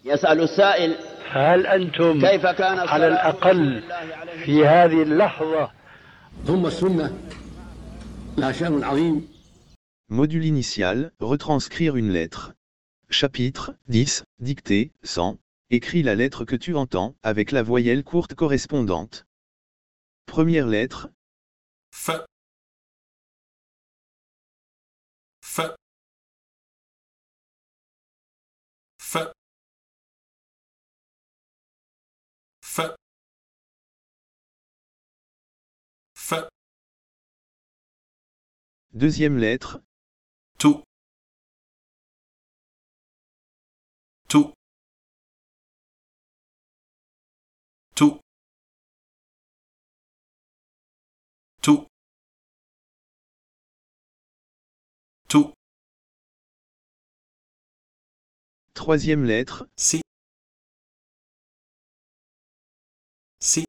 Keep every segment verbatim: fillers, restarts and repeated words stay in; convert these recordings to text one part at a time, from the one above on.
يسأل السائل هل أنتم كيف كان على الأقل في هذه اللحظة؟ ثم السنة لها شأن عظيم. Module initial, retranscrire une lettre. Chapitre dix, dictée, cent. Écris la lettre que tu entends, avec la voyelle courte correspondante. Première lettre. F. F. F. F. F. Deuxième lettre. Tout. Tout. Tout. Tout. Tout. Troisième lettre. Si. Si.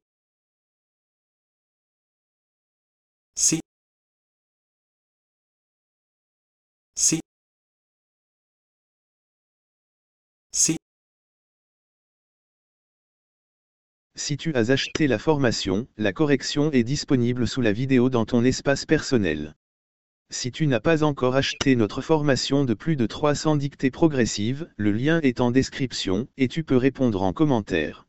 Si. Si. Si. Si tu as acheté la formation, la correction est disponible sous la vidéo dans ton espace personnel. Si tu n'as pas encore acheté notre formation de plus de trois cents dictées progressives, le lien est en description, et tu peux répondre en commentaire.